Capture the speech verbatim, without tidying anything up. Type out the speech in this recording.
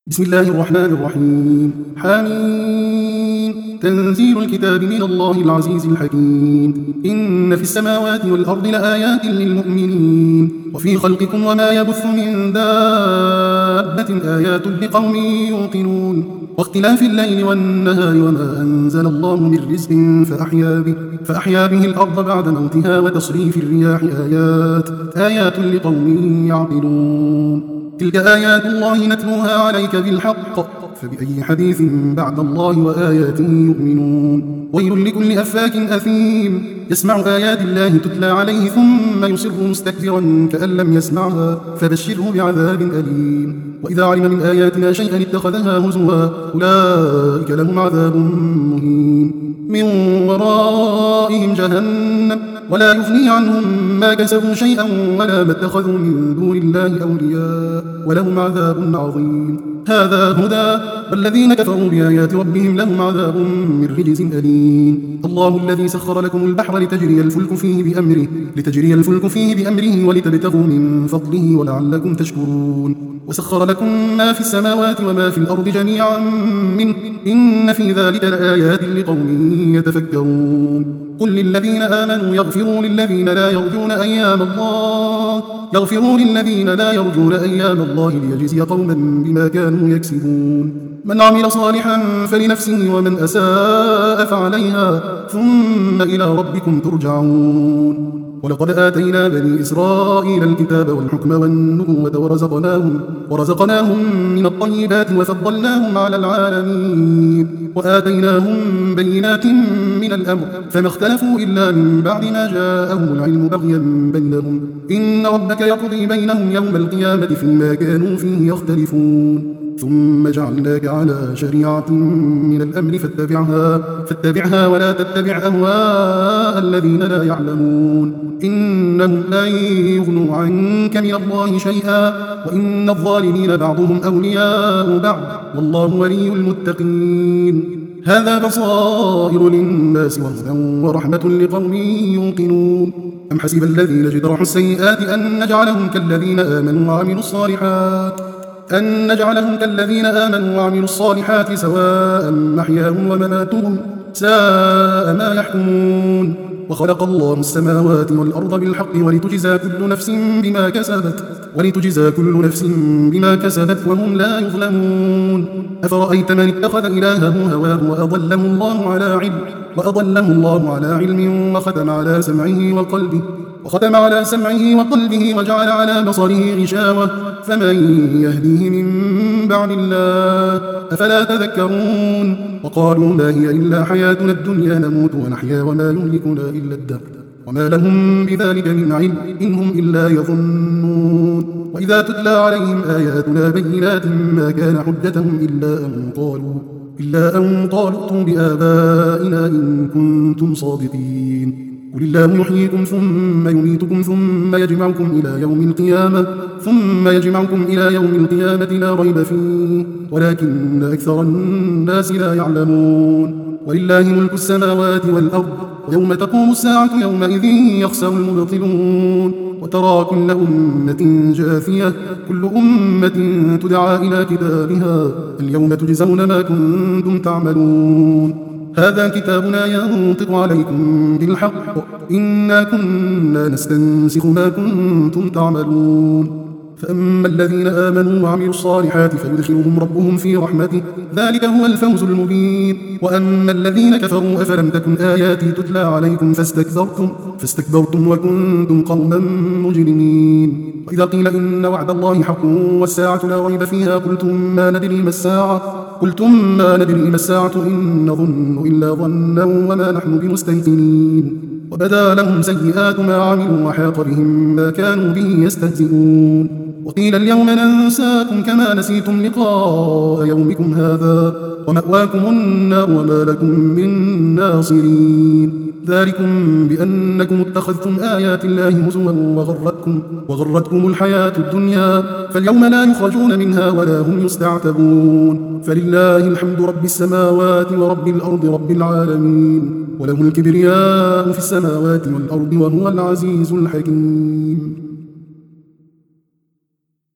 بسم الله الرحمن الرحيم. حميم. تنزيل الكتاب من الله العزيز الحكيم. إن في السماوات والأرض لآيات للمؤمنين وفي خلقكم وما يبث من دابة آيات لقوم يوقنون واختلاف الليل والنهار وما أنزل الله من رزق فأحيا به, فأحيا به الأرض بعد موتها وتصريف الرياح آيات آيات لقوم يعقلون. تلك آيات الله نتلوها عليك بالحق فبأي حديث بعد الله وآياته يؤمنون. ويل لكل أفاك أثيم يسمع آيات الله تتلى عليه ثم يصر مستكبرا كأن لم يسمعها فبشره بعذاب أليم. وإذا علم من آياتنا شيئا اتخذها هزوا أولئك لهم عذاب مهين من ورائهم جهنم ولا يغني عنهم ما كسبوا شيئا ولا ما اتخذوا من دون الله أولياء ولهم عذاب عظيم. هذا هدى والذين كفروا بآيات ربهم لهم عذاب من رجز أليم. الله الذي سخر لكم البحر لتجري الفلك فيه بأمره لتجري الفلك فيه بأمره ولتبتغوا من فضله ولعلكم تشكرون. وسخر لكم ما في السماوات وما في الأرض جميعا منه إن في ذلك لآيات لقوم يتفكرون. قل للذين آمنوا يغفروا للذين لا يرجون أيام الله يغفروا للذين لا يرجون أيام الله ليجزي قوما بما كانوا يكسبون. من عمل صالحا فلنفسه ومن أساء فعليها ثم إلى ربكم ترجعون. ولقد آتينا بني إسرائيل الكتاب والحكم والنبوة ورزقناهم, ورزقناهم من الطيبات وفضلناهم على العالمين وآتيناهم بينات من الأمر فما اختلفوا إلا من بعد ما جاءهم العلم بغيا بينهم إن ربك يقضي بينهم يوم القيامة فيما كانوا فيه يختلفون. ثم جعلناك على شريعة من الأمر فاتبعها, فاتبعها ولا تتبع أهواء الذين لا يعلمون إنهم لا يغنوا عنك من الله شيئا وإن الظالمين بعضهم أولياء بعض والله ولي المتقين. هذا بصائر للناس وهدى ورحمة لقوم يوقنون. أم حسب الذين اجترحوا السيئات أن نجعلهم كالذين آمنوا وعملوا الصالحات أن نجعلهم كالذين آمنوا وعملوا الصالحات سواء محياهم ومماتهم ساء ما يحكمون. وخلق الله السماوات والأرض بالحق ولتجزى كل نفس بما كسبت ولتجزى كل نفس بما كسبت وهم لا يظلمون. أفرأيت من اتخذ إلهه هواه وأضله الله على علم وأضله الله على علم وختم على سمعه وقلبه وختم على سمعه وقلبه وجعل على بصره غشاوة فمن يهديه من بعد الله أفلا تذكرون. وقالوا ما هي إلا حياتنا الدنيا نموت ونحيا وما يهلكنا إلا الدهر وما لهم بذلك من علم إن هم إلا يظنون. وإذا تتلى عليهم آياتنا بينات ما كان حجتهم إلا أن قالوا إلا أن قالوا ائتوا بآبائنا إن كنتم صادقين. قل الله يحييكم ثم يميتكم ثم يجمعكم إلى يوم القيامة ثم يجمعكم إلى يوم القيامة لا ريب فيه ولكن أكثر الناس لا يعلمون. ولله ملك السماوات والأرض ويوم تقوم الساعة يومئذ يخسر المبطلون. وترى كل أمة جاثية كل أمة تدعى إلى كتابها اليوم تجزون ما كنتم تعملون. هذا كتابنا ينطق عليكم بالحق إنا كنا نستنسخ ما كنتم تعملون. فأما الذين آمنوا وعملوا الصالحات فيدخلهم ربهم في رحمته ذلك هو الفوز المبين. وأما الذين كفروا أفلم تكن آياتي تتلى عليكم فاستكبرتم, فاستكبرتم وكنتم قوما مجرمين. وإذا قيل إن وعد الله حق والساعة لا ريب فيها قلتم ما ندري ما الساعة قلتم ما ندري ما الساعة إن نظن إلا ظنا وما نحن بمستيقنين. وبدا لهم سيئات ما عملوا وحاق بهم ما كانوا به يستهزئون. وقيل اليوم ننساكم كما نسيتم لقاء يومكم هذا ومأواكم النار وما لكم من ناصرين. ذلكم بأنكم اتخذتم آيات الله هزوا وغرتكم, وغرتكم الحياة الدنيا فاليوم لا يخرجون منها ولا هم يستعتبون. فلله الحمد رب السماوات ورب الأرض رب العالمين وله الكبرياء في السماوات والأرض وهو العزيز الحكيم.